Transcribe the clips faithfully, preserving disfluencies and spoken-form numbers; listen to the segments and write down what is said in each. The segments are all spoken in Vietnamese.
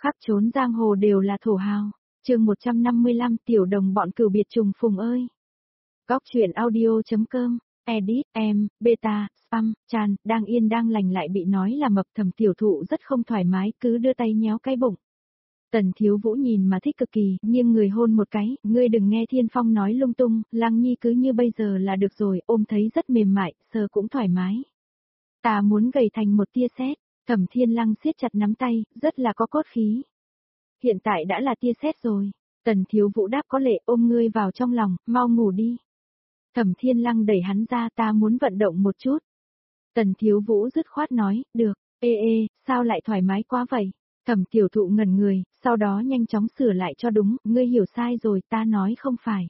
Khắp trốn giang hồ đều là thổ hào. Chương một trăm năm mươi lăm tiểu đồng bọn cửu biệt trùng phùng ơi. Góc truyện audio.com, edit, em, beta, spam, chan, đang yên đang lành lại bị nói là mập. Thẩm tiểu thụ rất không thoải mái, cứ đưa tay nhéo cái bụng. Tần Thiếu Vũ nhìn mà thích cực kỳ, nghiêng người hôn một cái, ngươi đừng nghe Thiên Phong nói lung tung, Lăng Nhi cứ như bây giờ là được rồi, ôm thấy rất mềm mại, sờ cũng thoải mái. Ta muốn gầy thành một tia sét. Thẩm Thiên Lăng siết chặt nắm tay, rất là có cốt khí. Hiện tại đã là tia sét rồi. Tần Thiếu Vũ đáp có lệ, ôm ngươi vào trong lòng, mau ngủ đi. Thẩm Thiên Lăng đẩy hắn ra, ta muốn vận động một chút. Tần Thiếu Vũ dứt khoát nói, được. Ê ê, sao lại thoải mái quá vậy? Thẩm tiểu thụ ngẩn người, sau đó nhanh chóng sửa lại cho đúng, ngươi hiểu sai rồi, ta nói không phải.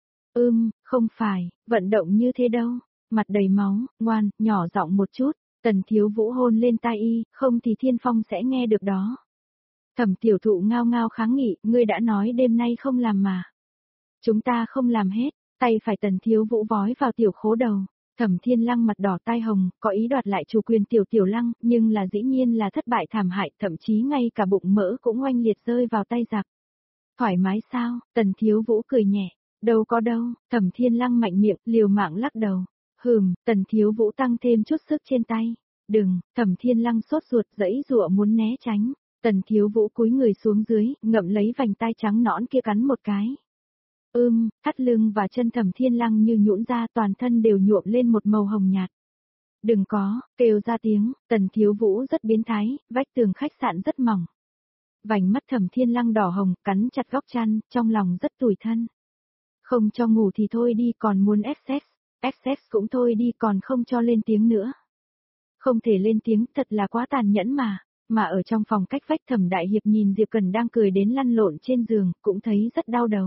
Ưm, không phải, vận động như thế đâu. Mặt đầy máu, ngoan, nhỏ giọng một chút. Tần Thiếu Vũ hôn lên tai y, không thì Thiên Phong sẽ nghe được đó. Thẩm tiểu thụ ngao ngao kháng nghị, ngươi đã nói đêm nay không làm mà. Chúng ta không làm hết, tay phải Tần Thiếu Vũ vói vào tiểu khố đầu. Thẩm Thiên Lăng mặt đỏ tai hồng, có ý đoạt lại chủ quyền tiểu tiểu lăng, nhưng là dĩ nhiên là thất bại thảm hại, thậm chí ngay cả bụng mỡ cũng oanh liệt rơi vào tay giặc. Thoải mái sao? Tần Thiếu Vũ cười nhẹ, đâu có đâu. Thẩm Thiên Lăng mạnh miệng, liều mạng lắc đầu. Hừm, Tần Thiếu Vũ tăng thêm chút sức trên tay. Đừng, Thẩm Thiên Lăng sốt ruột giãy giụa muốn né tránh. Tần Thiếu Vũ cúi người xuống dưới, ngậm lấy vành tai trắng nõn kia cắn một cái. Ưm, thắt lưng và chân Thẩm Thiên Lăng như nhũn ra, toàn thân đều nhuộm lên một màu hồng nhạt. Đừng có, kêu ra tiếng. Tần Thiếu Vũ rất biến thái, vách tường khách sạn rất mỏng. Vành mắt Thẩm Thiên Lăng đỏ hồng, cắn chặt góc chăn, trong lòng rất tủi thân. Không cho ngủ thì thôi đi, còn muốn access. Access cũng thôi đi, còn không cho lên tiếng nữa. Không thể lên tiếng, thật là quá tàn nhẫn mà. Mà ở trong phòng cách vách Thẩm Đại Hiệp nhìn Diệp Cần đang cười đến lăn lộn trên giường, cũng thấy rất đau đầu.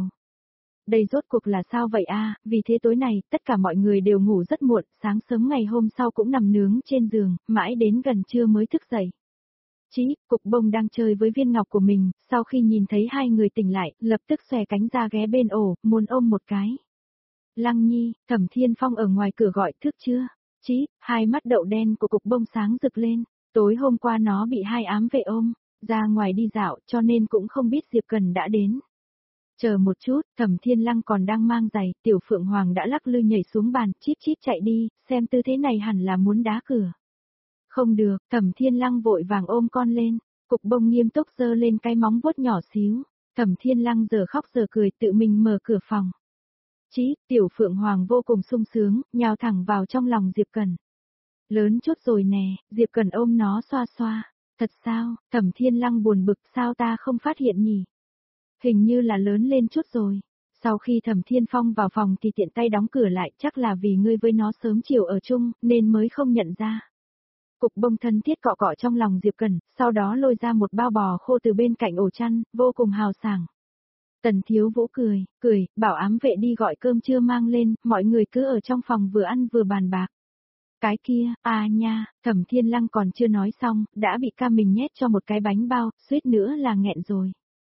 Đây rốt cuộc là sao vậy a? Vì thế tối nay, tất cả mọi người đều ngủ rất muộn, sáng sớm ngày hôm sau cũng nằm nướng trên giường, mãi đến gần trưa mới thức dậy. Chí, Cục Bông đang chơi với viên ngọc của mình, sau khi nhìn thấy hai người tỉnh lại, lập tức xòe cánh ra ghé bên ổ, muốn ôm một cái. Lăng Nhi, Thẩm Thiên Phong ở ngoài cửa gọi, thức chưa? Chí, hai mắt đậu đen của Cục Bông sáng rực lên, tối hôm qua nó bị hai ám vệ ôm, ra ngoài đi dạo, cho nên cũng không biết Diệp Cần đã đến. Chờ một chút, Thẩm Thiên Lăng còn đang mang giày, Tiểu Phượng Hoàng đã lắc lư nhảy xuống bàn, chít chít chạy đi, xem tư thế này hẳn là muốn đá cửa. Không được, Thẩm Thiên Lăng vội vàng ôm con lên, Cục Bông nghiêm túc giơ lên cái móng vuốt nhỏ xíu, Thẩm Thiên Lăng giờ khóc giờ cười tự mình mở cửa phòng. Chí, Tiểu Phượng Hoàng vô cùng sung sướng, nhào thẳng vào trong lòng Diệp Cần. Lớn chút rồi nè, Diệp Cần ôm nó xoa xoa. Thật sao? Thẩm Thiên Lăng buồn bực, sao ta không phát hiện nhỉ? Hình như là lớn lên chút rồi. Sau khi Thẩm Thiên Phong vào phòng thì tiện tay đóng cửa lại, chắc là vì ngươi với nó sớm chiều ở chung, nên mới không nhận ra. Cục Bông thân thiết cọ cọ trong lòng Diệp Cần, sau đó lôi ra một bao bò khô từ bên cạnh ổ chăn, vô cùng hào sảng. Tần Thiếu Vũ cười, cười, bảo ám vệ đi gọi cơm trưa mang lên, mọi người cứ ở trong phòng vừa ăn vừa bàn bạc. Cái kia, à nha, Thẩm Thiên Lăng còn chưa nói xong, đã bị ca mình nhét cho một cái bánh bao, suýt nữa là nghẹn rồi.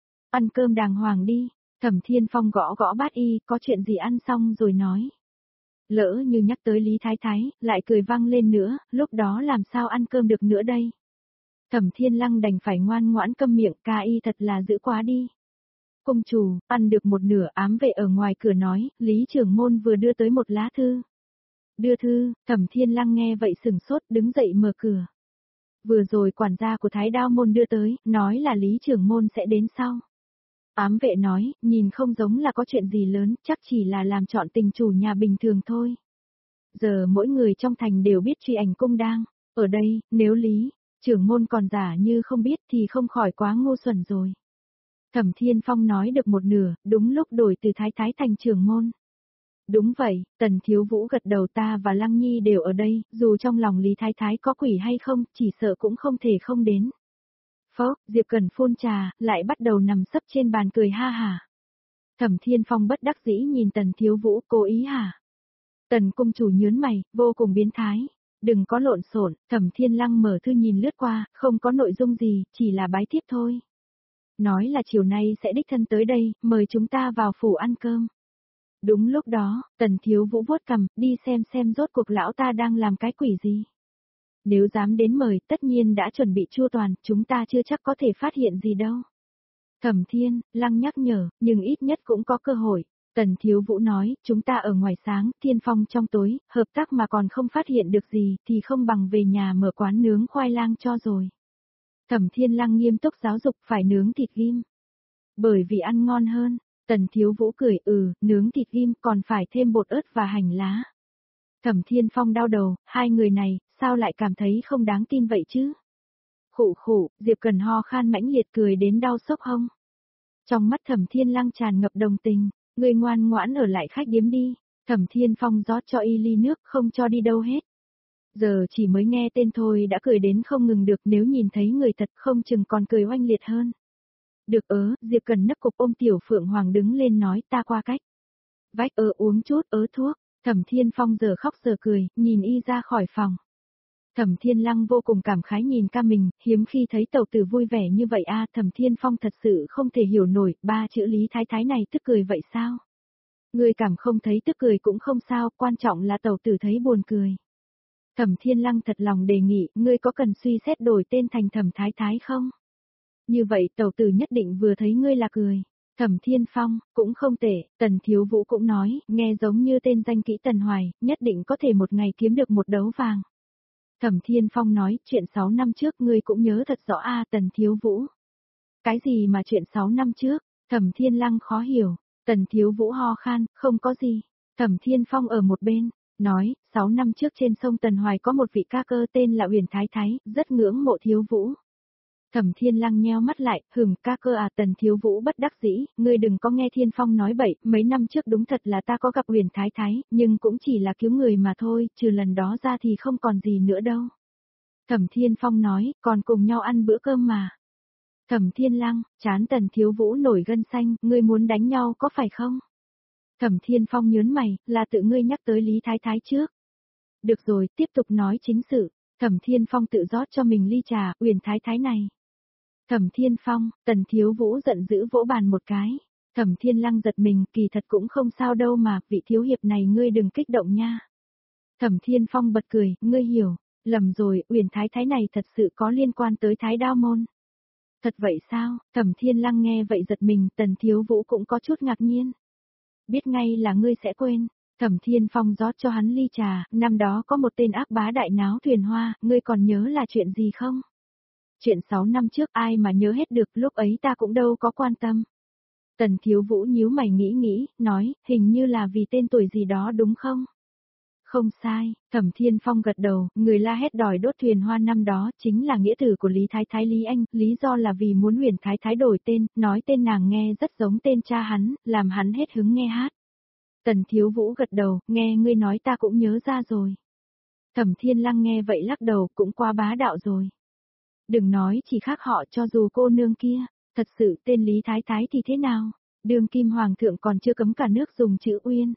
Ăn cơm đàng hoàng đi. Thẩm Thiên Phong gõ gõ bát y, có chuyện gì ăn xong rồi nói. Lỡ như nhắc tới Lý Thái Thái, lại cười vang lên nữa, lúc đó làm sao ăn cơm được nữa đây. Thẩm Thiên Lăng đành phải ngoan ngoãn câm miệng, ca y thật là dữ quá đi. Công chủ, ăn được một nửa, ám vệ ở ngoài cửa nói, Lý trưởng môn vừa đưa tới một lá thư. Đưa thư, Thẩm Thiên Lăng nghe vậy sừng sốt, đứng dậy mở cửa. Vừa rồi quản gia của Thái Đao môn đưa tới, nói là Lý trưởng môn sẽ đến sau. Ám vệ nói, nhìn không giống là có chuyện gì lớn, chắc chỉ là làm chọn tình chủ nhà bình thường thôi. Giờ mỗi người trong thành đều biết truy ảnh cung đang. Ở đây, nếu Lý trưởng môn còn giả như không biết thì không khỏi quá ngu xuẩn rồi. Thẩm Thiên Phong nói được một nửa, đúng lúc đổi từ Thái Thái thành trưởng môn. Đúng vậy, Tần Thiếu Vũ gật đầu, ta và Lăng Nhi đều ở đây, dù trong lòng Lý Thái Thái có quỷ hay không, chỉ sợ cũng không thể không đến. Phốc, Diệp Cần phun trà, lại bắt đầu nằm sấp trên bàn cười ha hả. Thẩm Thiên Phong bất đắc dĩ nhìn Tần Thiếu Vũ, cố ý hả? Tần cung chủ nhớn mày, vô cùng biến thái. Đừng có lộn xộn. Thẩm Thiên Lăng mở thư nhìn lướt qua, không có nội dung gì, chỉ là bái tiếp thôi. Nói là chiều nay sẽ đích thân tới đây, mời chúng ta vào phủ ăn cơm. Đúng lúc đó, Tần Thiếu Vũ vuốt cằm, đi xem xem rốt cuộc lão ta đang làm cái quỷ gì. Nếu dám đến mời, tất nhiên đã chuẩn bị chu toàn, chúng ta chưa chắc có thể phát hiện gì đâu. Thẩm Thiên, Lăng nhắc nhở, nhưng ít nhất cũng có cơ hội. Tần Thiếu Vũ nói, chúng ta ở ngoài sáng, Thiên Phong trong tối, hợp tác mà còn không phát hiện được gì, thì không bằng về nhà mở quán nướng khoai lang cho rồi. Thẩm Thiên Lăng nghiêm túc giáo dục phải nướng thịt ghim. Bởi vì ăn ngon hơn, Tần Thiếu Vũ cười, ừ, nướng thịt ghim còn phải thêm bột ớt và hành lá. Thẩm Thiên Phong đau đầu, hai người này, sao lại cảm thấy không đáng tin vậy chứ? Khụ khụ, Diệp Cần ho khan mãnh liệt cười đến đau sốc hông. Trong mắt Thẩm Thiên Lăng tràn ngập đồng tình, người ngoan ngoãn ở lại khách điếm đi. Thẩm Thiên Phong rót cho y ly nước không cho đi đâu hết. Giờ chỉ mới nghe tên thôi đã cười đến không ngừng được, nếu nhìn thấy người thật không chừng còn cười oanh liệt hơn. Được ớ, Diệp Cần nấp cục ôm Tiểu Phượng Hoàng đứng lên nói ta qua cách. Vách ớ uống chút ớ thuốc, Thẩm Thiên Phong giờ khóc giờ cười, nhìn y ra khỏi phòng. Thẩm Thiên Lăng vô cùng cảm khái nhìn ca mình, hiếm khi thấy tẩu tử vui vẻ như vậy a. Thẩm Thiên Phong thật sự không thể hiểu nổi, ba chữ Lý Thái Thái này tức cười vậy sao? Người cảm không thấy tức cười cũng không sao, quan trọng là tẩu tử thấy buồn cười. Thẩm Thiên Lăng thật lòng đề nghị, ngươi có cần suy xét đổi tên thành Thẩm Thái Thái không? Như vậy tẩu tử nhất định vừa thấy ngươi là cười. Thẩm Thiên Phong, cũng không tệ, Tần Thiếu Vũ cũng nói, nghe giống như tên danh kỹ Tần Hoài, nhất định có thể một ngày kiếm được một đấu vàng. Thẩm Thiên Phong nói, chuyện sáu năm trước ngươi cũng nhớ thật rõ a. Tần Thiếu Vũ. Cái gì mà chuyện sáu năm trước? Thẩm Thiên Lăng khó hiểu. Tần Thiếu Vũ ho khan, không có gì. Thẩm Thiên Phong ở một bên, nói, sáu năm trước trên sông Tần Hoài có một vị ca cơ tên là Uyển Thái Thái, rất ngưỡng mộ Thiếu Vũ. Thẩm Thiên Lăng nheo mắt lại, hừm, ca cơ à. Tần Thiếu Vũ bất đắc dĩ, ngươi đừng có nghe Thiên Phong nói bậy, mấy năm trước đúng thật là ta có gặp Uyển Thái Thái, nhưng cũng chỉ là cứu người mà thôi, trừ lần đó ra thì không còn gì nữa đâu. Thẩm Thiên Phong nói, còn cùng nhau ăn bữa cơm mà. Thẩm Thiên Lăng, chán Tần Thiếu Vũ nổi gân xanh, ngươi muốn đánh nhau có phải không? Thẩm Thiên Phong nhớn mày, là tự ngươi nhắc tới Lý Thái Thái trước. Được rồi, tiếp tục nói chính sự. Thẩm Thiên Phong tự rót cho mình ly trà, Uyển Thái Thái này. Thẩm Thiên Phong, Tần Thiếu Vũ giận dữ vỗ bàn một cái. Thẩm Thiên Lăng giật mình, kỳ thật cũng không sao đâu mà, vị thiếu hiệp này ngươi đừng kích động nha. Thẩm Thiên Phong bật cười, ngươi hiểu, lầm rồi, Uyển Thái Thái này thật sự có liên quan tới Thái Đao Môn. Thật vậy sao? Thẩm Thiên Lăng nghe vậy giật mình, Tần Thiếu Vũ cũng có chút ngạc nhiên. Biết ngay là ngươi sẽ quên. Thẩm Thiên Phong rót cho hắn ly trà, năm đó có một tên ác bá đại náo thuyền hoa, ngươi còn nhớ là chuyện gì không? Chuyện sáu năm trước ai mà nhớ hết được, lúc ấy ta cũng đâu có quan tâm. Tần Thiếu Vũ nhíu mày nghĩ nghĩ, nói, hình như là vì tên tuổi gì đó đúng không? Không sai, Thẩm Thiên Phong gật đầu, người la hét đòi đốt thuyền hoa năm đó chính là nghĩa tử của Lý Thái Thái Lý Anh, lý do là vì muốn Uyển Thái Thái đổi tên, nói tên nàng nghe rất giống tên cha hắn, làm hắn hết hứng nghe hát. Tần Thiếu Vũ gật đầu, nghe ngươi nói ta cũng nhớ ra rồi. Thẩm Thiên Lăng nghe vậy lắc đầu, cũng quá bá đạo rồi. Đừng nói chỉ khác họ, cho dù cô nương kia, thật sự tên Lý Thái Thái thì thế nào, đương kim hoàng thượng còn chưa cấm cả nước dùng chữ Uyên.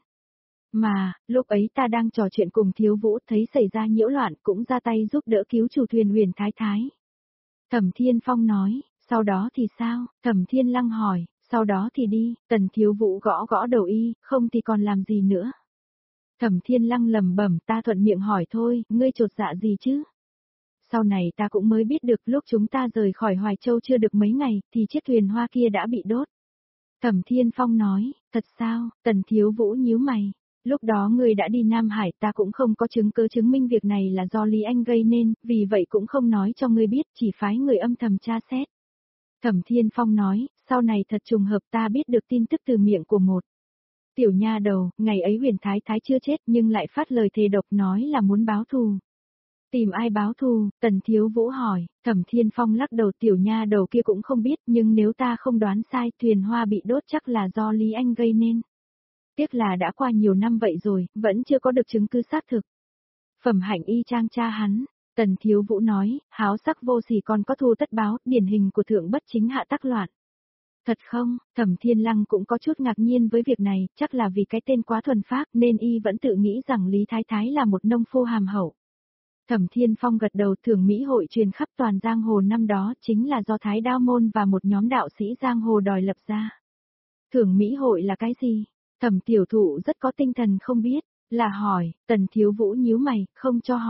Mà, lúc ấy ta đang trò chuyện cùng Thiếu Vũ, thấy xảy ra nhiễu loạn, cũng ra tay giúp đỡ cứu chủ thuyền Uyển Thái Thái. Thẩm Thiên Phong nói, sau đó thì sao? Thẩm Thiên Lăng hỏi, sau đó thì đi. Tần Thiếu Vũ gõ gõ đầu y, không thì còn làm gì nữa. Thẩm Thiên Lăng lẩm bẩm, ta thuận miệng hỏi thôi, ngươi chột dạ gì chứ? Sau này ta cũng mới biết được, lúc chúng ta rời khỏi Hoài Châu chưa được mấy ngày, thì chiếc thuyền hoa kia đã bị đốt. Thẩm Thiên Phong nói, thật sao? Tần Thiếu Vũ nhíu mày. Lúc đó ngươi đã đi Nam Hải, ta cũng không có chứng cứ chứng minh việc này là do Lý Anh gây nên, vì vậy cũng không nói cho ngươi biết, chỉ phái người âm thầm tra xét. Thẩm Thiên Phong nói, sau này thật trùng hợp ta biết được tin tức từ miệng của một tiểu nha đầu, ngày ấy Uyển Thái Thái chưa chết nhưng lại phát lời thề độc nói là muốn báo thù. Tìm ai báo thù? Tần Thiếu Vũ hỏi. Thẩm Thiên Phong lắc đầu, tiểu nha đầu kia cũng không biết, nhưng nếu ta không đoán sai, thuyền hoa bị đốt chắc là do Lý Anh gây nên. Tiếc là đã qua nhiều năm vậy rồi, vẫn chưa có được chứng cứ xác thực. Phẩm hạnh y chang cha hắn. Tần Thiếu Vũ nói, háo sắc vô sỉ còn có thù tất báo, điển hình của thượng bất chính hạ tắc loạn. Thật không? Thẩm Thiên Lăng cũng có chút ngạc nhiên với việc này, chắc là vì cái tên quá thuần phác nên y vẫn tự nghĩ rằng Lý Thái Thái là một nông phu hàm hậu. Thẩm Thiên Phong gật đầu, Thưởng Mỹ hội truyền khắp toàn giang hồ năm đó chính là do Thái Đao Môn và một nhóm đạo sĩ giang hồ đòi lập ra. Thưởng Mỹ hội là cái gì? Thẩm Tiểu Thụ rất có tinh thần không biết, là hỏi. Tần Thiếu Vũ nhíu mày, không cho hỏi.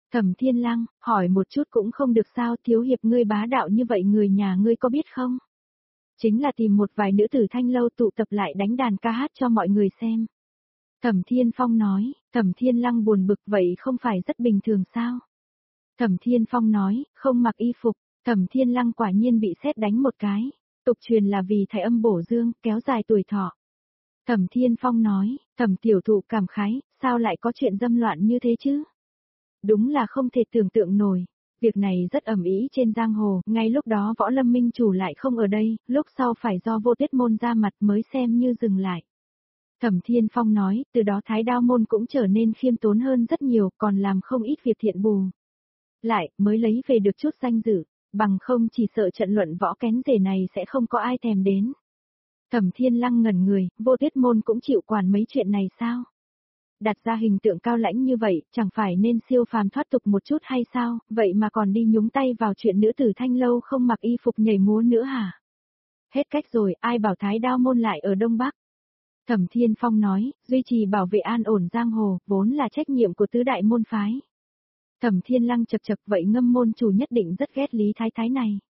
Thẩm Thiên Lăng, hỏi một chút cũng không được sao, thiếu hiệp ngươi bá đạo như vậy người nhà ngươi có biết không? Chính là tìm một vài nữ tử thanh lâu tụ tập lại đánh đàn ca hát cho mọi người xem. Thẩm Thiên Phong nói, Thẩm Thiên Lăng buồn bực vậy không phải rất bình thường sao? Thẩm Thiên Phong nói, không mặc y phục, Thẩm Thiên Lăng quả nhiên bị sét đánh một cái. Tục truyền là vì thải âm bổ dương, kéo dài tuổi thọ. Thẩm Thiên Phong nói, Thẩm tiểu thụ cảm khái, sao lại có chuyện dâm loạn như thế chứ? Đúng là không thể tưởng tượng nổi. Việc này rất ầm ĩ trên giang hồ, ngay lúc đó Võ Lâm Minh chủ lại không ở đây, lúc sau phải do Vô Tuyết môn ra mặt mới xem như dừng lại. Thẩm Thiên Phong nói, từ đó Thái Đao môn cũng trở nên khiêm tốn hơn rất nhiều, còn làm không ít việc thiện bù. Lại, mới lấy về được chút danh dự, bằng không chỉ sợ trận luận võ kén rể này sẽ không có ai thèm đến. Thẩm Thiên Lăng ngẩn người, Vô Tuyết môn cũng chịu quản mấy chuyện này sao? Đặt ra hình tượng cao lãnh như vậy, chẳng phải nên siêu phàm thoát tục một chút hay sao, vậy mà còn đi nhúng tay vào chuyện nữ tử thanh lâu không mặc y phục nhảy múa nữa hả? Hết cách rồi, ai bảo Thái Đao môn lại ở Đông Bắc? Thẩm Thiên Phong nói, duy trì bảo vệ an ổn giang hồ, vốn là trách nhiệm của tứ đại môn phái. Thẩm Thiên Lăng chật chật vậy ngâm môn chủ nhất định rất ghét Lý Thái Thái này.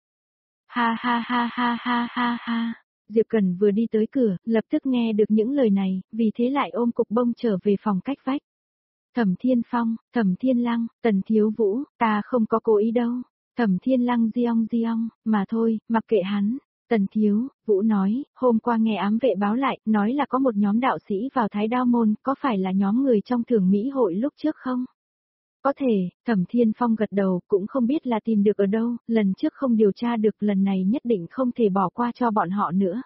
Ha ha ha ha ha ha ha. Diệp Cần vừa đi tới cửa, lập tức nghe được những lời này, vì thế lại ôm cục bông trở về phòng cách vách. Thẩm Thiên Phong, Thẩm Thiên Lăng, Tần Thiếu Vũ, ta không có cố ý đâu. Thẩm Thiên Lăng giong giong, mà thôi, mặc kệ hắn. Tần Thiếu, Vũ nói, hôm qua nghe ám vệ báo lại, nói là có một nhóm đạo sĩ vào Thái Đao môn, có phải là nhóm người trong Thường Mỹ hội lúc trước không? Có thể, Thẩm Thiên Phong gật đầu, cũng không biết là tìm được ở đâu, lần trước không điều tra được, lần này nhất định không thể bỏ qua cho bọn họ nữa.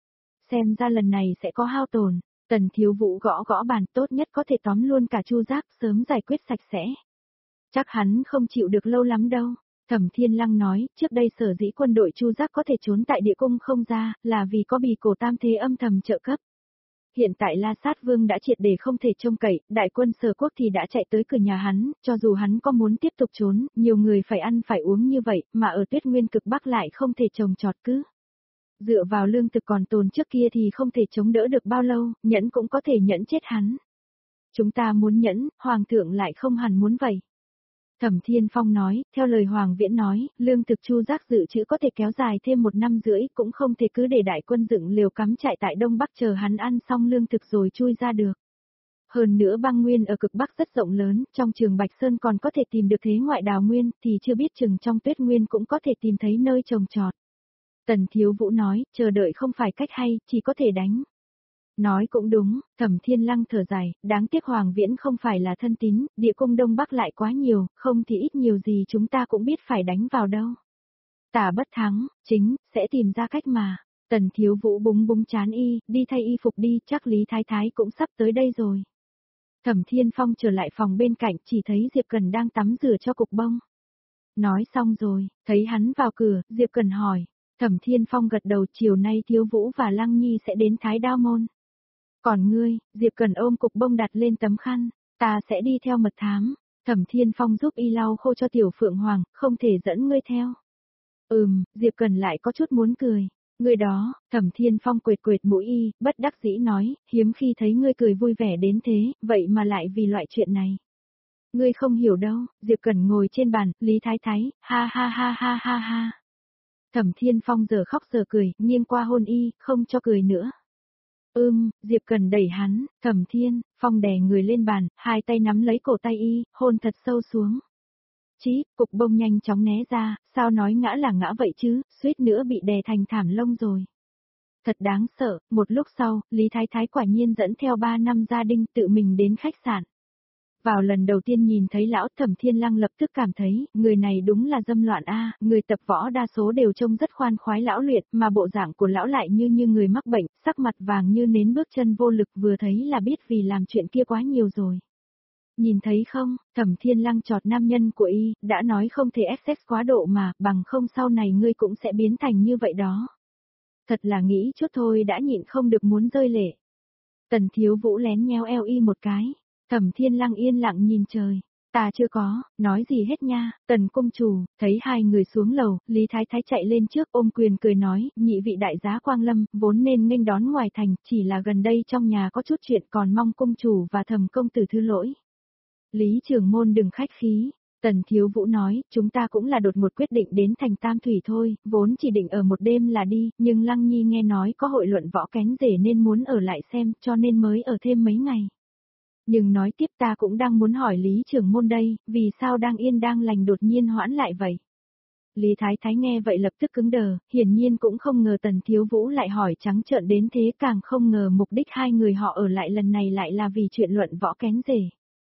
Xem ra lần này sẽ có hao tổn. Tần Thiếu Vũ gõ gõ bàn, tốt nhất có thể tóm luôn cả Chu Giác, sớm giải quyết sạch sẽ. Chắc hắn không chịu được lâu lắm đâu. Thẩm Thiên Lăng nói, trước đây sở dĩ quân đội Chu Giác có thể trốn tại địa cung không ra, là vì có bì cổ tam thế âm thầm trợ cấp. Hiện tại La Sát Vương đã triệt để không thể trông cậy, đại quân Sở Quốc thì đã chạy tới cửa nhà hắn, cho dù hắn có muốn tiếp tục trốn, nhiều người phải ăn phải uống như vậy, mà ở Tuyết Nguyên cực Bắc lại không thể trồng trọt cứ. Dựa vào lương thực còn tồn trước kia thì không thể chống đỡ được bao lâu, nhẫn cũng có thể nhẫn chết hắn. Chúng ta muốn nhẫn, Hoàng thượng lại không hẳn muốn vậy. Thẩm Thiên Phong nói, theo lời Hoàng Viễn nói, lương thực Chu Giác dự trữ có thể kéo dài thêm một năm rưỡi, cũng không thể cứ để đại quân dựng liều cắm trại tại Đông Bắc chờ hắn ăn xong lương thực rồi chui ra được. Hơn nữa băng nguyên ở cực Bắc rất rộng lớn, trong trường Bạch Sơn còn có thể tìm được thế ngoại đào nguyên, thì chưa biết chừng trong Tuyết Nguyên cũng có thể tìm thấy nơi trồng trọt. Tần Thiếu Vũ nói, chờ đợi không phải cách hay, chỉ có thể đánh. Nói cũng đúng, Thẩm Thiên Lăng thở dài, đáng tiếc Hoàng Viễn không phải là thân tín, địa cung Đông Bắc lại quá nhiều, không thì ít nhiều gì chúng ta cũng biết phải đánh vào đâu. Tả bất thắng, chính, sẽ tìm ra cách mà. Tần Thiếu Vũ búng búng chán y, đi thay y phục đi, chắc Lý Thái Thái cũng sắp tới đây rồi. Thẩm Thiên Phong trở lại phòng bên cạnh, chỉ thấy Diệp Cần đang tắm rửa cho cục bông. Nói xong rồi, thấy hắn vào cửa, Diệp Cần hỏi. Thẩm Thiên Phong gật đầu, chiều nay Thiếu Vũ và Lăng Nhi sẽ đến Thái Đao môn. Còn ngươi, Diệp Cần ôm cục bông đặt lên tấm khăn, ta sẽ đi theo mật thám. Thẩm Thiên Phong giúp y lau khô cho Tiểu Phượng Hoàng, không thể dẫn ngươi theo. Ừm, Diệp Cần lại có chút muốn cười. Ngươi đó, Thẩm Thiên Phong quệt quệt mũi y, bất đắc dĩ nói, hiếm khi thấy ngươi cười vui vẻ đến thế, vậy mà lại vì loại chuyện này. Ngươi không hiểu đâu, Diệp Cần ngồi trên bàn, Lý Thái Thái, ha ha ha ha ha ha. Thẩm Thiên Phong giờ khóc giờ cười, nghiêng qua hôn y, không cho cười nữa. Ưm, Diệp Cần đẩy hắn, Thẩm Thiên, Phong đè người lên bàn, hai tay nắm lấy cổ tay y, hôn thật sâu xuống. Chí, cục bông nhanh chóng né ra, sao nói ngã là ngã vậy chứ, suýt nữa bị đè thành thảm lông rồi. Thật đáng sợ, một lúc sau, Lý Thái Thái quả nhiên dẫn theo ba năm gia đình tự mình đến khách sạn. Vào lần đầu tiên nhìn thấy lão Thẩm Thiên Lăng lập tức cảm thấy, người này đúng là dâm loạn a, người tập võ đa số đều trông rất khoan khoái lão luyện, mà bộ dạng của lão lại như như người mắc bệnh, sắc mặt vàng như nến bước chân vô lực, vừa thấy là biết vì làm chuyện kia quá nhiều rồi. Nhìn thấy không, Thẩm Thiên Lăng chọt nam nhân của y, đã nói không thể excess quá độ mà, bằng không sau này ngươi cũng sẽ biến thành như vậy đó. Thật là nghĩ chút thôi đã nhịn không được muốn rơi lệ. Tần Thiếu Vũ lén nheo eo y một cái. Thẩm Thiên Lăng yên lặng nhìn trời. Ta chưa có, nói gì hết nha. Tần công chủ, thấy hai người xuống lầu, Lý Thái Thái chạy lên trước ôm quyền cười nói, nhị vị đại giá Quang Lâm, vốn nên nghênh đón ngoài thành, chỉ là gần đây trong nhà có chút chuyện còn mong công chủ và Thẩm công tử thứ lỗi. Lý Trường Môn đừng khách khí. Tần Thiếu Vũ nói, chúng ta cũng là đột ngột quyết định đến thành Tam Thủy thôi, vốn chỉ định ở một đêm là đi, nhưng Lăng Nhi nghe nói có hội luận võ kén rể nên muốn ở lại xem, cho nên mới ở thêm mấy ngày. Nhưng nói tiếp ta cũng đang muốn hỏi Lý trưởng môn đây, vì sao đang yên đang lành đột nhiên hoãn lại vậy? Lý Thái Thái nghe vậy lập tức cứng đờ, hiển nhiên cũng không ngờ Tần Thiếu Vũ lại hỏi trắng trợn đến thế, càng không ngờ mục đích hai người họ ở lại lần này lại là vì chuyện luận võ kén rể.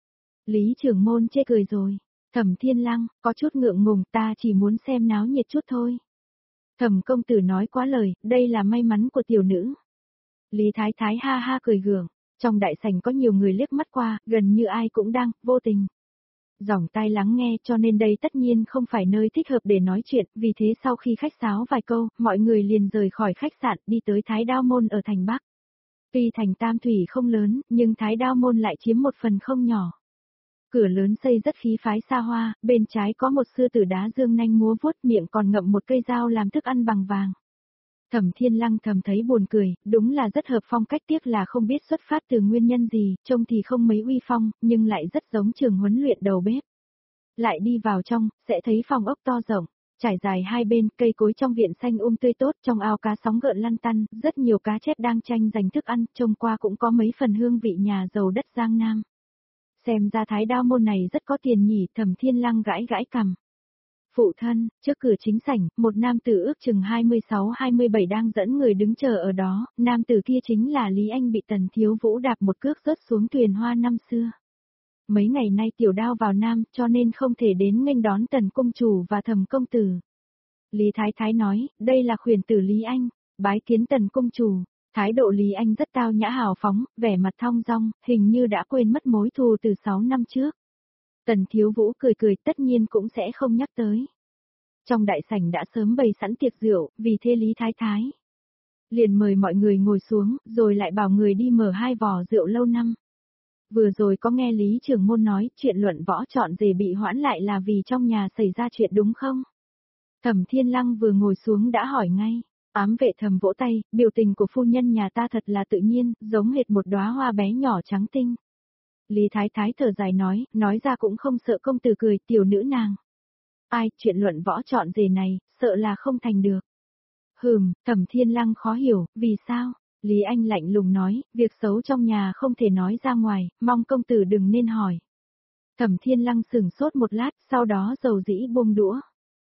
Lý trưởng môn chê cười rồi. Thẩm Thiên Lăng, có chút ngượng ngùng, ta chỉ muốn xem náo nhiệt chút thôi. Thẩm công tử nói quá lời, đây là may mắn của tiểu nữ. Lý Thái Thái ha ha cười gượng, trong đại sảnh có nhiều người liếc mắt qua, gần như ai cũng đang, vô tình. Dòng tai lắng nghe cho nên đây tất nhiên không phải nơi thích hợp để nói chuyện, vì thế sau khi khách sáo vài câu, mọi người liền rời khỏi khách sạn đi tới Thái Đao Môn ở thành Bắc. Tuy thành Tam Thủy không lớn, nhưng Thái Đao Môn lại chiếm một phần không nhỏ. Cửa lớn xây rất khí phái xa hoa, bên trái có một sư tử đá dương nanh múa vuốt, miệng còn ngậm một cây dao làm thức ăn bằng vàng. Thẩm Thiên Lăng thầm thấy buồn cười, đúng là rất hợp phong, cách tiếc là không biết xuất phát từ nguyên nhân gì, trông thì không mấy uy phong, nhưng lại rất giống trường huấn luyện đầu bếp. Lại đi vào trong, sẽ thấy phòng ốc to rộng, trải dài hai bên, cây cối trong viện xanh um tươi tốt, trong ao cá sóng gợn lăn tăn, rất nhiều cá chép đang tranh giành thức ăn, trông qua cũng có mấy phần hương vị nhà giàu đất Giang Nam. Xem ra Thái Đao Môn này rất có tiền nhỉ, Thẩm Thiên Lăng gãi gãi cằm. Phụ thân, trước cửa chính sảnh, một nam tử ước chừng hai mươi sáu hai mươi bảy đang dẫn người đứng chờ ở đó, nam tử kia chính là Lý Anh, bị Tần Thiếu Vũ đạp một cước rớt xuống thuyền hoa năm xưa. Mấy ngày nay tiểu đao vào Nam, cho nên không thể đến nghênh đón Tần công chủ và Thẩm công tử. Lý Thái Thái nói, đây là khuyển tử Lý Anh, bái kiến Tần công chủ. Thái độ Lý Anh rất tao nhã hào phóng, vẻ mặt thong dong, hình như đã quên mất mối thù từ sáu năm trước. Tần Thiếu Vũ cười cười, tất nhiên cũng sẽ không nhắc tới. Trong đại sảnh đã sớm bày sẵn tiệc rượu, vì thế Lý Thái Thái liền mời mọi người ngồi xuống, rồi lại bảo người đi mở hai vò rượu lâu năm. Vừa rồi có nghe Lý trưởng môn nói, chuyện luận võ chọn rể bị hoãn lại là vì trong nhà xảy ra chuyện đúng không? Thẩm Thiên Lăng vừa ngồi xuống đã hỏi ngay. Ám Vệ Thầm vỗ tay, biểu tình của phu nhân nhà ta thật là tự nhiên, giống hệt một đóa hoa bé nhỏ trắng tinh. Lý Thái Thái thở dài nói, nói ra cũng không sợ công tử cười, tiểu nữ nàng. Ai, chuyện luận võ chọn rể này, sợ là không thành được. Hừm, Thẩm Thiên Lăng khó hiểu, vì sao? Lý Anh lạnh lùng nói, việc xấu trong nhà không thể nói ra ngoài, mong công tử đừng nên hỏi. Thẩm Thiên Lăng sửng sốt một lát, sau đó dầu dĩ buông đũa.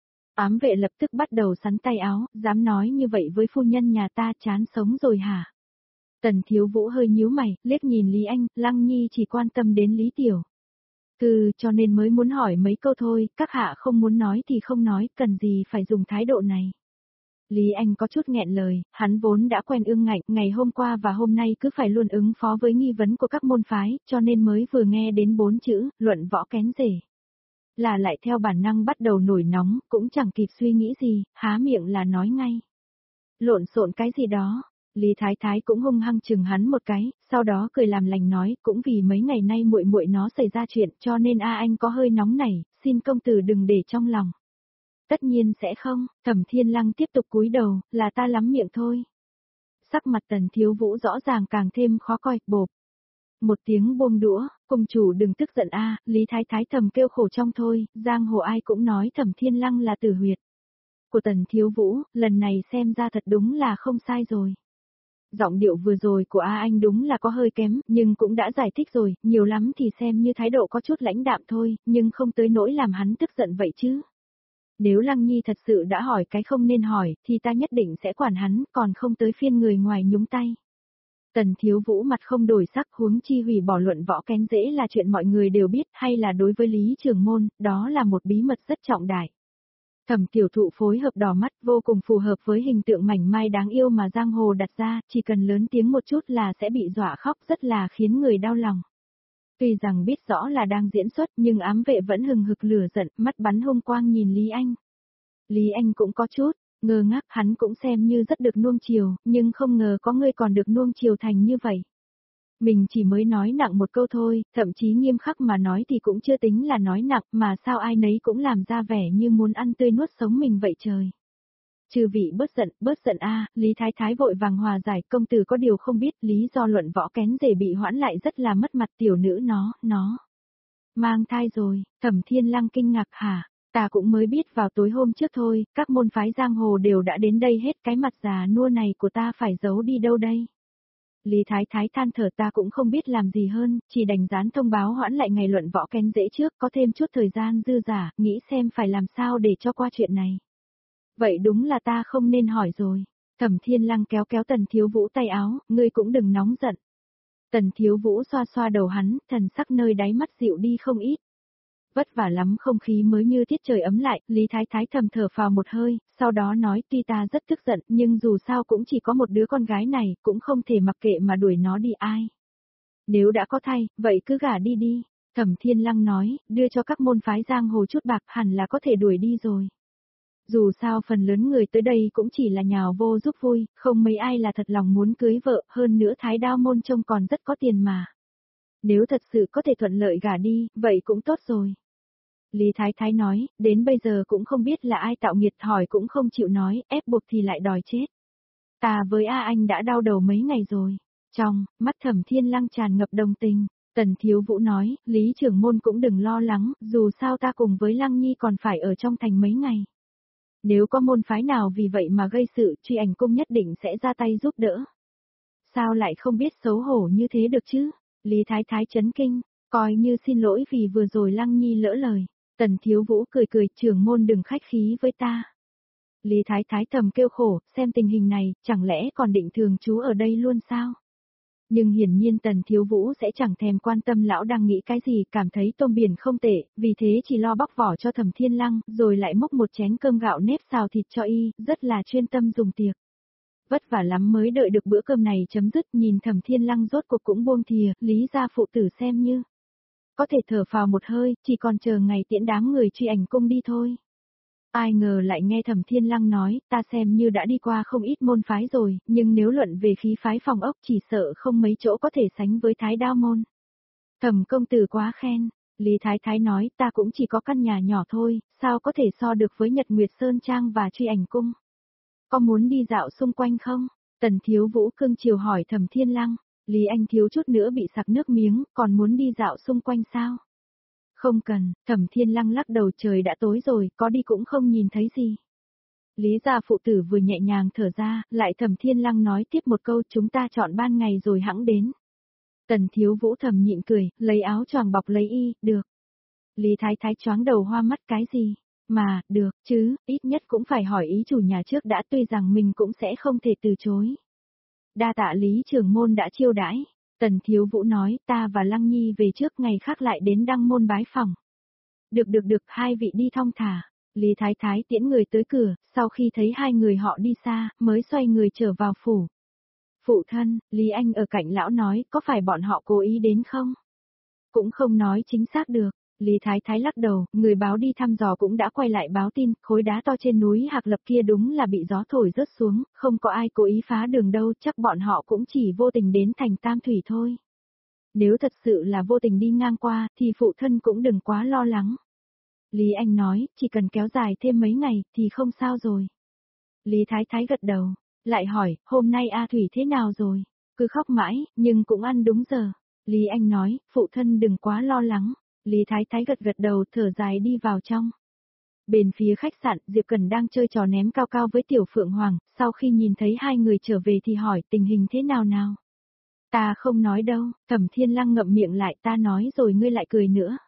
Ám vệ lập tức bắt đầu sắn tay áo, dám nói như vậy với phu nhân nhà ta, chán sống rồi hả? Tần Thiếu Vũ hơi nhíu mày, liếc nhìn Lý Anh, Lăng Nhi chỉ quan tâm đến Lý Tiểu. Ừ, cho nên mới muốn hỏi mấy câu thôi, các hạ không muốn nói thì không nói, cần gì phải dùng thái độ này. Lý Anh có chút nghẹn lời, hắn vốn đã quen ương ngạnh, ngày hôm qua và hôm nay cứ phải luôn ứng phó với nghi vấn của các môn phái, cho nên mới vừa nghe đến bốn chữ, luận võ kén rể. Là lại theo bản năng bắt đầu nổi nóng, cũng chẳng kịp suy nghĩ gì, há miệng là nói ngay. Lộn xộn cái gì đó, Lý Thái Thái cũng hung hăng chừng hắn một cái, sau đó cười làm lành nói, cũng vì mấy ngày nay muội muội nó xảy ra chuyện, cho nên a anh có hơi nóng nảy, xin công tử đừng để trong lòng. Tất nhiên sẽ không, Thẩm Thiên Lăng tiếp tục cúi đầu, là ta lắm miệng thôi. Sắc mặt Tần Thiếu Vũ rõ ràng càng thêm khó coi, bộp. Một tiếng buông đũa, công chủ đừng tức giận a, Lý Thái Thái thầm kêu khổ trong thôi, giang hồ ai cũng nói Thẩm Thiên Lăng là tử huyệt của Tần Thiếu Vũ, lần này xem ra thật đúng là không sai rồi. Giọng điệu vừa rồi của A Anh đúng là có hơi kém, nhưng cũng đã giải thích rồi, nhiều lắm thì xem như thái độ có chút lãnh đạm thôi, nhưng không tới nỗi làm hắn tức giận vậy chứ. Nếu Lăng Nhi thật sự đã hỏi cái không nên hỏi, thì ta nhất định sẽ quản hắn, còn không tới phiên người ngoài nhúng tay. Tần Thiếu Vũ mặt không đổi sắc, huống chi hủy bỏ luận võ kén dễ là chuyện mọi người đều biết, hay là đối với Lý Trường Môn, đó là một bí mật rất trọng đại. Thẩm Tiểu Thụ phối hợp đỏ mắt, vô cùng phù hợp với hình tượng mảnh mai đáng yêu mà giang hồ đặt ra, chỉ cần lớn tiếng một chút là sẽ bị dọa khóc, rất là khiến người đau lòng. Tuy rằng biết rõ là đang diễn xuất, nhưng ám vệ vẫn hừng hực lửa giận, mắt bắn hung quang nhìn Lý Anh. Lý Anh cũng có chút ngơ ngác, hắn cũng xem như rất được nuông chiều, nhưng không ngờ có người còn được nuông chiều thành như vậy. Mình chỉ mới nói nặng một câu thôi, thậm chí nghiêm khắc mà nói thì cũng chưa tính là nói nặng, mà sao ai nấy cũng làm ra vẻ như muốn ăn tươi nuốt sống mình vậy trời. Chư vị bớt giận, bớt giận a, Lý Thái Thái vội vàng hòa giải, công tử có điều không biết, lý do luận võ kén rể bị hoãn lại rất là mất mặt, tiểu nữ nó, nó. Mang thai rồi, Thẩm Thiên Lăng kinh ngạc hả? Ta cũng mới biết vào tối hôm trước thôi, các môn phái giang hồ đều đã đến đây hết, cái mặt già nua này của ta phải giấu đi đâu đây? Lý Thái Thái than thở, ta cũng không biết làm gì hơn, chỉ đành dán thông báo hoãn lại ngày luận võ kén dễ trước, có thêm chút thời gian dư dả, nghĩ xem phải làm sao để cho qua chuyện này. Vậy đúng là ta không nên hỏi rồi. Thẩm Thiên Lăng kéo kéo Tần Thiếu Vũ tay áo, ngươi cũng đừng nóng giận. Tần Thiếu Vũ xoa xoa đầu hắn, thần sắc nơi đáy mắt dịu đi không ít. Vất vả lắm không khí mới như tiết trời ấm lại, Lý Thái Thái thầm thở phào một hơi, sau đó nói tuy ta rất tức giận nhưng dù sao cũng chỉ có một đứa con gái này, cũng không thể mặc kệ mà đuổi nó đi ai. Nếu đã có thai, vậy cứ gả đi đi. Thẩm Thiên Lăng nói, đưa cho các môn phái giang hồ chút bạc hẳn là có thể đuổi đi rồi. Dù sao phần lớn người tới đây cũng chỉ là nhào vô giúp vui, không mấy ai là thật lòng muốn cưới vợ, hơn nữa Thái Đao môn trông còn rất có tiền mà. Nếu thật sự có thể thuận lợi gả đi, vậy cũng tốt rồi. Lý Thái Thái nói, đến bây giờ cũng không biết là ai tạo nghiệt, hỏi cũng không chịu nói, ép buộc thì lại đòi chết. Ta với A Anh đã đau đầu mấy ngày rồi. Trong mắt Thẩm Thiên Lăng tràn ngập đồng tình, Tần Thiếu Vũ nói, Lý trưởng môn cũng đừng lo lắng, dù sao ta cùng với Lăng Nhi còn phải ở trong thành mấy ngày. Nếu có môn phái nào vì vậy mà gây sự, Truy Ảnh Cung nhất định sẽ ra tay giúp đỡ. Sao lại không biết xấu hổ như thế được chứ? Lý Thái Thái chấn kinh, coi như xin lỗi vì vừa rồi Lăng Nhi lỡ lời. Tần Thiếu Vũ cười cười, trưởng môn đừng khách khí với ta. Lý Thái Thái thầm kêu khổ, xem tình hình này, chẳng lẽ còn định thường trú ở đây luôn sao? Nhưng hiển nhiên Tần Thiếu Vũ sẽ chẳng thèm quan tâm lão đang nghĩ cái gì, cảm thấy tôm biển không tệ, vì thế chỉ lo bóc vỏ cho Thẩm Thiên Lăng, rồi lại múc một chén cơm gạo nếp xào thịt cho y, rất là chuyên tâm dùng tiệc. Vất vả lắm mới đợi được bữa cơm này chấm dứt, nhìn Thẩm Thiên Lăng rốt cuộc cũng buông thìa, Lý gia phụ tử xem như có thể thở phào một hơi, chỉ còn chờ ngày tiễn đám người Truy Ảnh Cung đi thôi. Ai ngờ lại nghe Thẩm Thiên Lăng nói, ta xem như đã đi qua không ít môn phái rồi, nhưng nếu luận về khí phái phòng ốc chỉ sợ không mấy chỗ có thể sánh với Thái Đao môn. Thẩm công tử quá khen, Lý Thái Thái nói, ta cũng chỉ có căn nhà nhỏ thôi, sao có thể so được với Nhật Nguyệt Sơn Trang và Truy Ảnh Cung. Có muốn đi dạo xung quanh không? Tần Thiếu Vũ cưng chiều hỏi Thẩm Thiên Lăng. Lý Anh thiếu chút nữa bị sặc nước miếng, còn muốn đi dạo xung quanh sao? Không cần, Thẩm Thiên Lăng lắc đầu, trời đã tối rồi, có đi cũng không nhìn thấy gì. Lý gia phụ tử vừa nhẹ nhàng thở ra, lại Thẩm Thiên Lăng nói tiếp một câu, chúng ta chọn ban ngày rồi hẵng đến. Tần Thiếu Vũ thầm nhịn cười, lấy áo choàng bọc lấy y, được. Lý Thái Thái choáng đầu hoa mắt, cái gì? Mà, được, chứ, ít nhất cũng phải hỏi ý chủ nhà trước đã, tuy rằng mình cũng sẽ không thể từ chối. Đa tạ Lý trưởng môn đã chiêu đãi. Tần Thiếu Vũ nói, ta và Lăng Nhi về trước, ngày khác lại đến Đăng môn bái phòng. Được được được, hai vị đi thong thả. Lý Thái Thái tiễn người tới cửa, sau khi thấy hai người họ đi xa, mới xoay người trở vào phủ. Phụ thân, Lý Anh ở cạnh lão nói, có phải bọn họ cố ý đến không? Cũng không nói chính xác được. Lý Thái Thái lắc đầu, người báo đi thăm dò cũng đã quay lại báo tin, khối đá to trên núi Hạc Lập kia đúng là bị gió thổi rớt xuống, không có ai cố ý phá đường đâu, chắc bọn họ cũng chỉ vô tình đến thành Tam Thủy thôi. Nếu thật sự là vô tình đi ngang qua, thì phụ thân cũng đừng quá lo lắng. Lý Anh nói, chỉ cần kéo dài thêm mấy ngày, thì không sao rồi. Lý Thái Thái gật đầu, lại hỏi, hôm nay A Thủy thế nào rồi? Cứ khóc mãi, nhưng cũng ăn đúng giờ. Lý Anh nói, phụ thân đừng quá lo lắng. Lý Thái Thái gật gật đầu, thở dài đi vào trong. Bên phía khách sạn, Diệp Cẩn đang chơi trò ném cao cao với Tiểu Phượng Hoàng, sau khi nhìn thấy hai người trở về thì hỏi tình hình thế nào nào. Ta không nói đâu, Thẩm Thiên Lăng ngậm miệng lại, ta nói rồi ngươi lại cười nữa.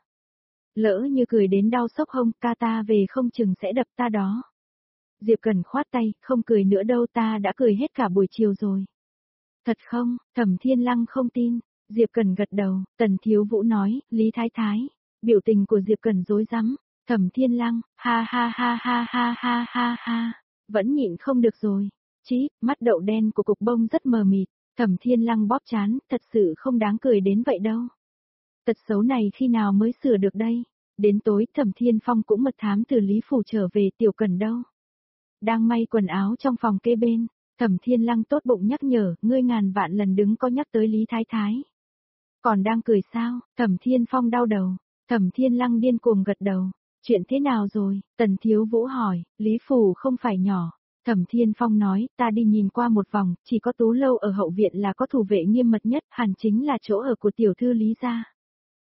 Lỡ như cười đến đau sốc hông, ca ta về không chừng sẽ đập ta đó. Diệp Cẩn khoát tay, không cười nữa đâu, ta đã cười hết cả buổi chiều rồi. Thật không? Thẩm Thiên Lăng không tin. Diệp Cẩn gật đầu, Tần Thiếu Vũ nói, Lý Thái Thái. Biểu tình của Diệp Cẩn rối rắm. Thẩm Thiên Lăng, ha ha ha ha ha ha ha ha. Vẫn nhịn không được rồi. Chí, mắt đậu đen của cục bông rất mờ mịt. Thẩm Thiên Lăng bóp trán, thật sự không đáng cười đến vậy đâu. Tật xấu này khi nào mới sửa được đây? Đến tối, Thẩm Thiên Phong cũng mật thám từ Lý Phủ trở về, Tiểu Cẩn đâu? Đang may quần áo trong phòng kế bên. Thẩm Thiên Lăng tốt bụng nhắc nhở, ngươi ngàn vạn lần đứng có nhắc tới Lý Thái Thái. Còn đang cười sao? Thẩm Thiên Phong đau đầu. Thẩm Thiên Lăng điên cuồng gật đầu. Chuyện thế nào rồi? Tần Thiếu Vũ hỏi, Lý Phủ không phải nhỏ. Thẩm Thiên Phong nói, ta đi nhìn qua một vòng, chỉ có Tú lâu ở hậu viện là có thủ vệ nghiêm mật nhất, hẳn chính là chỗ ở của tiểu thư Lý gia.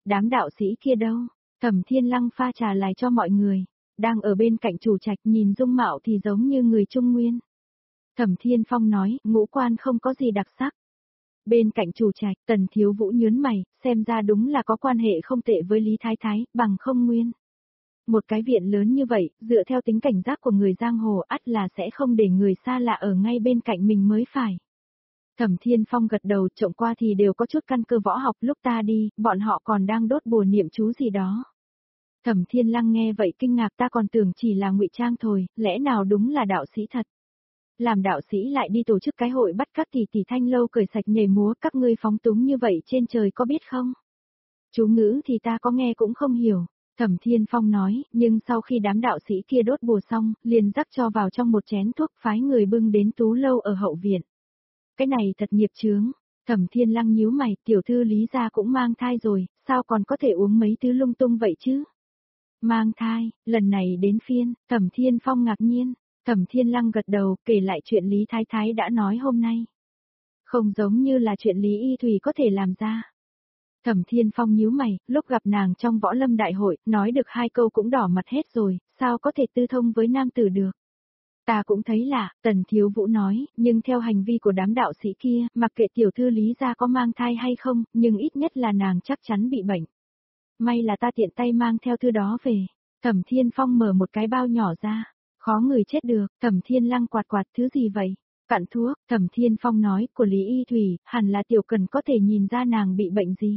Đám đạo sĩ kia đâu? Thẩm Thiên Lăng pha trà lại cho mọi người. Đang ở bên cạnh chủ trạch, nhìn dung mạo thì giống như người Trung Nguyên. Thẩm Thiên Phong nói, ngũ quan không có gì đặc sắc. Bên cạnh chủ trạch, Tần Thiếu Vũ nhớn mày, xem ra đúng là có quan hệ không tệ với Lý Thái Thái, bằng không nguyên. Một cái viện lớn như vậy, dựa theo tính cảnh giác của người giang hồ ắt là sẽ không để người xa lạ ở ngay bên cạnh mình mới phải. Thẩm Thiên Phong gật đầu, trộm qua thì đều có chút căn cơ võ học, lúc ta đi, bọn họ còn đang đốt bùa niệm chú gì đó. Thẩm Thiên Lăng nghe vậy kinh ngạc, ta còn tưởng chỉ là ngụy trang thôi, lẽ nào đúng là đạo sĩ thật. Làm đạo sĩ lại đi tổ chức cái hội bắt các tỷ tỷ thanh lâu cởi sạch nhảy múa, các ngươi phóng túng như vậy trên trời có biết không? Chú ngữ thì ta có nghe cũng không hiểu. Thẩm Thiên Phong nói, nhưng sau khi đám đạo sĩ kia đốt bùa xong, liền rắc cho vào trong một chén thuốc, phái người bưng đến tú lâu ở hậu viện. Cái này thật nghiệp chướng. Thẩm Thiên Lăng nhíu mày, tiểu thư Lý gia cũng mang thai rồi, sao còn có thể uống mấy thứ lung tung vậy chứ? Mang thai, lần này đến phiên, Thẩm Thiên Phong ngạc nhiên. Thẩm Thiên Lăng gật đầu, kể lại chuyện Lý Thái Thái đã nói hôm nay. Không giống như là chuyện Lý Y Thùy có thể làm ra. Thẩm Thiên Phong nhíu mày, lúc gặp nàng trong võ lâm đại hội, nói được hai câu cũng đỏ mặt hết rồi, sao có thể tư thông với nam tử được. Ta cũng thấy lạ, Tần Thiếu Vũ nói, nhưng theo hành vi của đám đạo sĩ kia, mặc kệ tiểu thư Lý gia có mang thai hay không, nhưng ít nhất là nàng chắc chắn bị bệnh. May là ta tiện tay mang theo thư đó về. Thẩm Thiên Phong mở một cái bao nhỏ ra. Khó người chết được, Thẩm Thiên Lăng quạt quạt, thứ gì vậy? Cặn thuốc, Thẩm Thiên Phong nói, của Lý Y Thùy, hẳn là tiểu cần có thể nhìn ra nàng bị bệnh gì.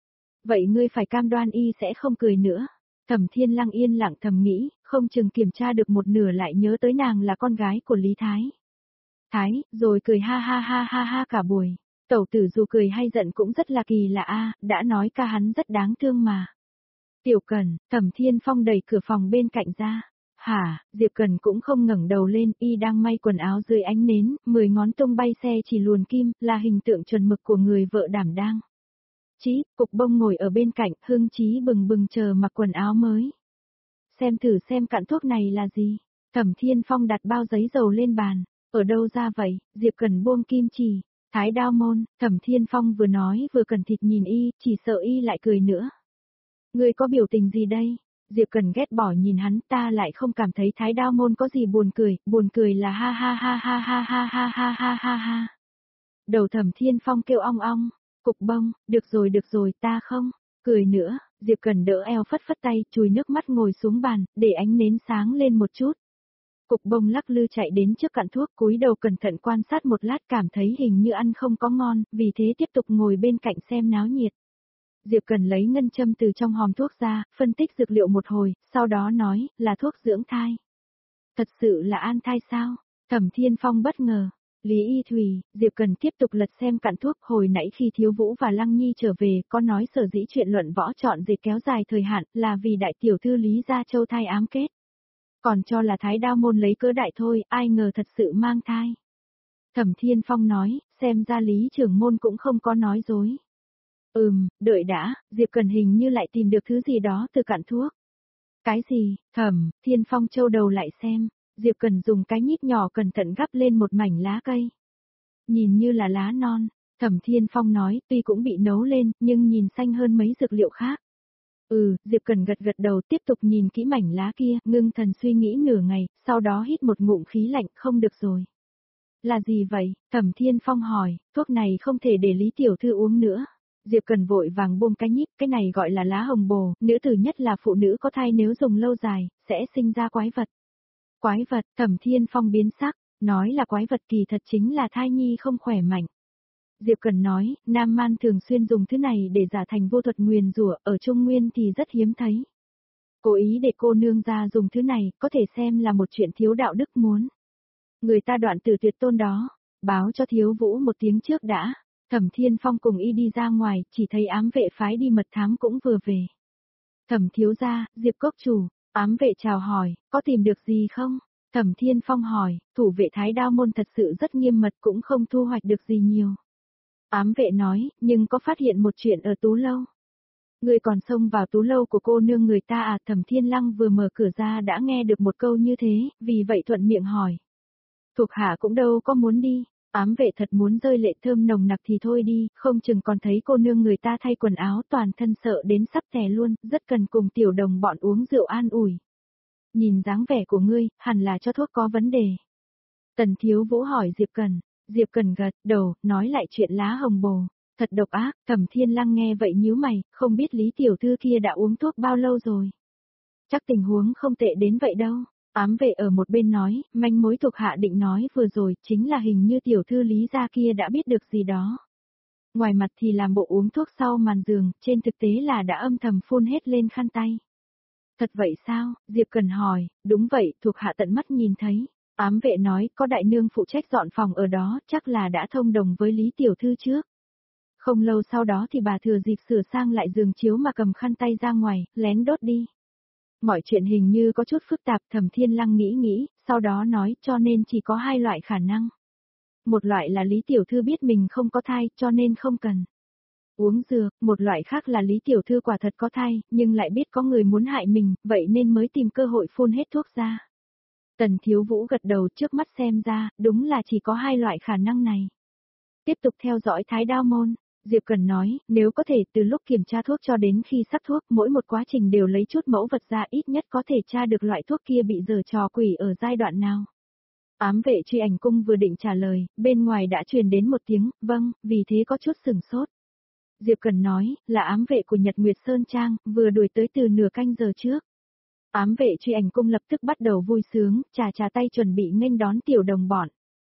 Vậy ngươi phải cam đoan y sẽ không cười nữa. Thẩm Thiên Lăng yên lặng thầm nghĩ, không chừng kiểm tra được một nửa lại nhớ tới nàng là con gái của Lý Thái. Thái, rồi cười ha ha ha ha ha cả buổi. Tẩu tử dù cười hay giận cũng rất là kỳ lạ a, đã nói ca hắn rất đáng thương mà. Tiểu Cần, Thẩm Thiên Phong đẩy cửa phòng bên cạnh ra. Hả, Diệp Cần cũng không ngẩng đầu lên, y đang may quần áo dưới ánh nến, mười ngón tung bay xe chỉ luồn kim, là hình tượng chuẩn mực của người vợ đảm đang. Chí, Cục Bông ngồi ở bên cạnh, hưng chí bừng bừng chờ mặc quần áo mới. Xem thử xem cặn thuốc này là gì. Thẩm Thiên Phong đặt bao giấy dầu lên bàn. Ở đâu ra vậy? Diệp Cần buông kim chỉ. Thái Đao Môn, Thẩm Thiên Phong vừa nói vừa cẩn thịt nhìn y, chỉ sợ y lại cười nữa. Ngươi có biểu tình gì đây? Diệp Cần ghét bỏ nhìn hắn, ta lại không cảm thấy Thái Đao Môn có gì buồn cười, buồn cười là ha ha ha ha ha ha ha ha ha ha ha. Đầu Thẩm Thiên Phong kêu ong ong, Cục Bông, được rồi được rồi, ta không cười nữa. Diệp Cần đỡ eo phất phất tay, chùi nước mắt ngồi xuống bàn, để ánh nến sáng lên một chút. Cục Bông lắc lư chạy đến trước cặn thuốc, cúi đầu cẩn thận quan sát một lát, cảm thấy hình như ăn không có ngon, vì thế tiếp tục ngồi bên cạnh xem náo nhiệt. Diệp Cần lấy ngân châm từ trong hòm thuốc ra, phân tích dược liệu một hồi, sau đó nói, là thuốc dưỡng thai. Thật sự là an thai sao? Thẩm Thiên Phong bất ngờ. Lý Y Thùy, Diệp Cần tiếp tục lật xem cặn thuốc, hồi nãy khi Thiếu Vũ và Lăng Nhi trở về, có nói sở dĩ chuyện luận võ chọn dệt kéo dài thời hạn, là vì đại tiểu thư Lý gia châu thai ám kết. Còn cho là Thái Đao Môn lấy cớ đại thôi, ai ngờ thật sự mang thai. Thẩm Thiên Phong nói, xem ra Lý trưởng môn cũng không có nói dối. Ừm, đợi đã, Diệp Cần hình như lại tìm được thứ gì đó từ cặn thuốc. Cái gì? Thẩm Thiên Phong châu đầu lại xem. Diệp Cần dùng cái nhíp nhỏ cẩn thận gắp lên một mảnh lá cây. Nhìn như là lá non. Thẩm Thiên Phong nói, tuy cũng bị nấu lên, nhưng nhìn xanh hơn mấy dược liệu khác. Ừ, Diệp Cần gật gật đầu, tiếp tục nhìn kỹ mảnh lá kia, ngưng thần suy nghĩ nửa ngày, sau đó hít một ngụm khí lạnh, không được rồi. Là gì vậy? Thẩm Thiên Phong hỏi, thuốc này không thể để Lý tiểu thư uống nữa. Diệp Cần vội vàng buông cái nhíp, cái này gọi là lá hồng bồ, nữ tử nhất là phụ nữ có thai nếu dùng lâu dài, sẽ sinh ra quái vật. Quái vật, Thẩm Thiên Phong biến sắc, nói là quái vật kỳ thật chính là thai nhi không khỏe mạnh. Diệp Cần nói, Nam Man thường xuyên dùng thứ này để giả thành vô thuật nguyền rủa, ở Trung Nguyên thì rất hiếm thấy. Cố ý để cô nương ra dùng thứ này, có thể xem là một chuyện thiếu đạo đức muốn. Người ta đoạn từ tuyệt tôn đó, báo cho Thiếu Vũ một tiếng trước đã. Thẩm Thiên Phong cùng y đi ra ngoài, chỉ thấy ám vệ phái đi mật thám cũng vừa về. Thẩm thiếu gia, Diệp Cốc chủ, ám vệ chào hỏi, có tìm được gì không? Thẩm Thiên Phong hỏi, thủ vệ Thái Đao Môn thật sự rất nghiêm mật cũng không thu hoạch được gì nhiều. Ám vệ nói, nhưng có phát hiện một chuyện ở Tú Lâu. Người còn xông vào Tú Lâu của cô nương người ta à? Thẩm Thiên Lăng vừa mở cửa ra đã nghe được một câu như thế, vì vậy thuận miệng hỏi. Thuộc hạ cũng đâu có muốn đi. Ám vệ thật muốn rơi lệ thơm nồng nặc thì thôi đi, không chừng còn thấy cô nương người ta thay quần áo toàn thân sợ đến sắp tè luôn, rất cần cùng tiểu đồng bọn uống rượu an ủi. Nhìn dáng vẻ của ngươi, hẳn là cho thuốc có vấn đề. Tần Thiếu Vũ hỏi Diệp Cần, Diệp Cần gật đầu, nói lại chuyện lá hồng bồ. Thật độc ác, Thẩm Thiên Lăng nghe vậy nhíu mày, không biết Lý tiểu thư kia đã uống thuốc bao lâu rồi. Chắc tình huống không tệ đến vậy đâu. Ám vệ ở một bên nói, manh mối thuộc hạ định nói vừa rồi, chính là hình như tiểu thư Lý gia kia đã biết được gì đó. Ngoài mặt thì làm bộ uống thuốc sau màn giường, trên thực tế là đã âm thầm phun hết lên khăn tay. Thật vậy sao? Diệp Cần hỏi, đúng vậy, thuộc hạ tận mắt nhìn thấy. Ám vệ nói, có đại nương phụ trách dọn phòng ở đó, chắc là đã thông đồng với Lý tiểu thư trước. Không lâu sau đó thì bà thừa dịp sửa sang lại giường chiếu mà cầm khăn tay ra ngoài, lén đốt đi. Mọi chuyện hình như có chút phức tạp, Thẩm Thiên Lăng nghĩ nghĩ, sau đó nói cho nên chỉ có hai loại khả năng. Một loại là Lý Tiểu Thư biết mình không có thai cho nên không cần uống dược, một loại khác là Lý Tiểu Thư quả thật có thai, nhưng lại biết có người muốn hại mình, vậy nên mới tìm cơ hội phun hết thuốc ra. Tần Thiếu Vũ gật đầu trước mắt xem ra, đúng là chỉ có hai loại khả năng này. Tiếp tục theo dõi Thái Đao Môn. Diệp Cần nói, nếu có thể từ lúc kiểm tra thuốc cho đến khi sắc thuốc, mỗi một quá trình đều lấy chút mẫu vật ra ít nhất có thể tra được loại thuốc kia bị giở trò quỷ ở giai đoạn nào. Ám vệ Truy Ảnh Cung vừa định trả lời, bên ngoài đã truyền đến một tiếng, vâng, vì thế có chút sừng sốt. Diệp Cần nói, là ám vệ của Nhật Nguyệt Sơn Trang, vừa đuổi tới từ nửa canh giờ trước. Ám vệ Truy Ảnh Cung lập tức bắt đầu vui sướng, trà trà tay chuẩn bị nghênh đón tiểu đồng bọn.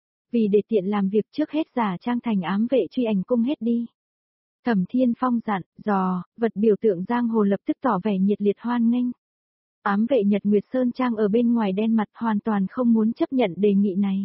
Vì để tiện làm việc trước hết giả trang thành ám vệ Truy Ảnh Cung hết đi. Thẩm Thiên Phong dặn, dò, vật biểu tượng giang hồ lập tức tỏ vẻ nhiệt liệt hoan nghênh. Ám vệ Nhật Nguyệt Sơn Trang ở bên ngoài đen mặt hoàn toàn không muốn chấp nhận đề nghị này.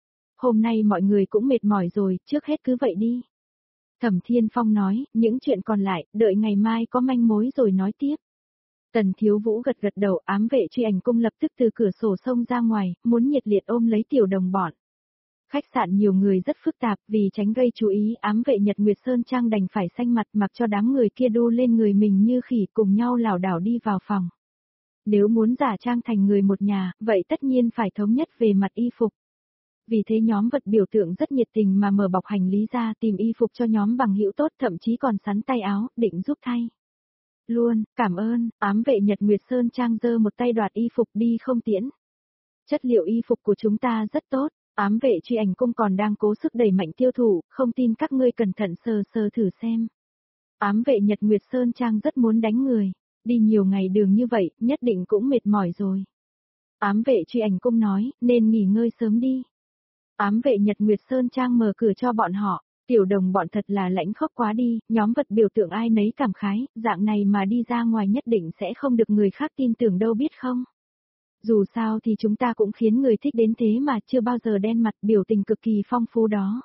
Hôm nay mọi người cũng mệt mỏi rồi, trước hết cứ vậy đi. Thẩm Thiên Phong nói, những chuyện còn lại, đợi ngày mai có manh mối rồi nói tiếp. Tần Thiếu Vũ gật gật đầu, ám vệ Truy Ảnh Cung lập tức từ cửa sổ xông ra ngoài, muốn nhiệt liệt ôm lấy tiểu đồng bọn. Khách sạn nhiều người rất phức tạp, vì tránh gây chú ý, ám vệ Nhật Nguyệt Sơn Trang đành phải xanh mặt mặc cho đám người kia đu lên người mình như khỉ cùng nhau lảo đảo đi vào phòng. Nếu muốn giả trang thành người một nhà, vậy tất nhiên phải thống nhất về mặt y phục. Vì thế nhóm vật biểu tượng rất nhiệt tình mà mở bọc hành lý ra tìm y phục cho nhóm bằng hữu tốt, thậm chí còn sắn tay áo, định giúp thay. Luôn, cảm ơn, ám vệ Nhật Nguyệt Sơn Trang giơ một tay đoạt y phục đi không tiễn. Chất liệu y phục của chúng ta rất tốt. Ám vệ Truy Ảnh Cung còn đang cố sức đẩy mạnh tiêu thụ, không tin các ngươi cẩn thận sờ sờ thử xem. Ám vệ Nhật Nguyệt Sơn Trang rất muốn đánh người, đi nhiều ngày đường như vậy, nhất định cũng mệt mỏi rồi. Ám vệ Truy Ảnh Cung nói, nên nghỉ ngơi sớm đi. Ám vệ Nhật Nguyệt Sơn Trang mở cửa cho bọn họ, tiểu đồng bọn thật là lãnh khốc quá đi, nhóm vật biểu tượng ai nấy cảm khái, dạng này mà đi ra ngoài nhất định sẽ không được người khác tin tưởng đâu biết không. Dù sao thì chúng ta cũng khiến người thích đến thế mà chưa bao giờ đen mặt, biểu tình cực kỳ phong phú đó.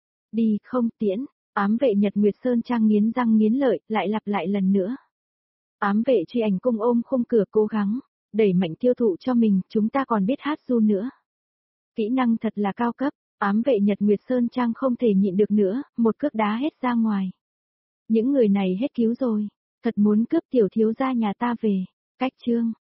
Đi không tiễn, ám vệ Nhật Nguyệt Sơn Trang nghiến răng nghiến lợi, lại lặp lại lần nữa. Ám vệ Truy Ảnh Cung ôm khung cửa cố gắng, đẩy mạnh tiêu thụ cho mình, chúng ta còn biết hát ru nữa. Kỹ năng thật là cao cấp, ám vệ Nhật Nguyệt Sơn Trang không thể nhịn được nữa, một cước đá hết ra ngoài. Những người này hết cứu rồi, thật muốn cướp tiểu thiếu gia nhà ta về, cách chương.